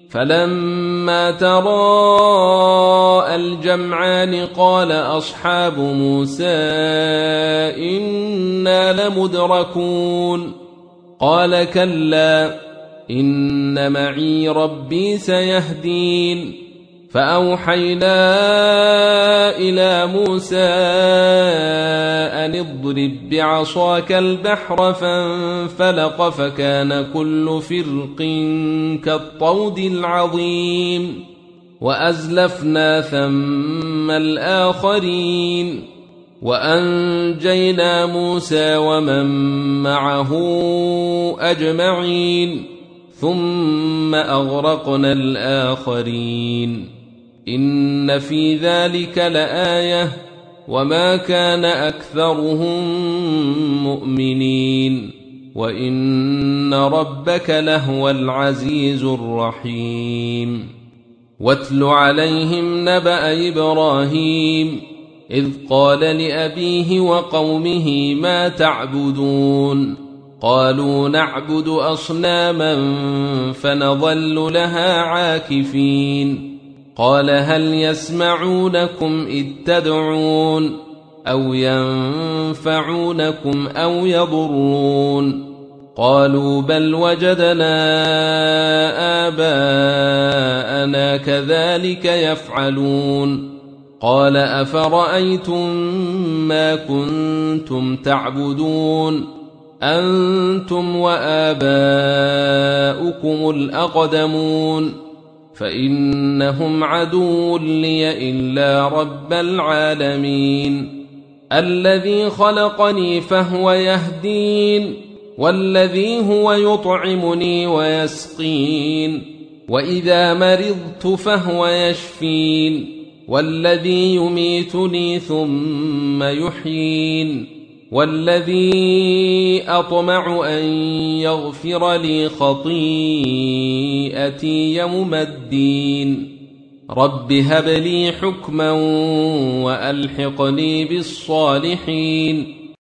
فلما تراءى الجمعان قال أصحاب موسى إنا لمدركون قال كلا إن معي ربي سيهدين فأوحينا إلى موسى أن اضرب بعصاك البحر فانفلق فكان كل فرق كالطود العظيم وأزلفنا ثم الآخرين وأنجينا موسى ومن معه أجمعين ثم أغرقنا الآخرين إن في ذلك لآية وما كان أكثرهم مؤمنين وإن ربك لهو العزيز الرحيم واتل عليهم نبأ إبراهيم إذ قال لأبيه وقومه ما تعبدون قالوا نعبد أصناما فنظل لها عاكفين قال هل يسمعونكم إذ تدعون أو ينفعونكم أو يضرون قالوا بل وجدنا آباءنا كذلك يفعلون قال أفرأيتم ما كنتم تعبدون أنتم وآباؤكم الأقدمون فإنهم عدو لي إلا رب العالمين الذي خلقني فهو يهدين والذي هو يطعمني ويسقين وإذا مرضت فهو يشفين والذي يميتني ثم يحيين والذي أطمع أن يغفر لي خطيئتي يوم الدين رب هب لي حكما وألحقني بالصالحين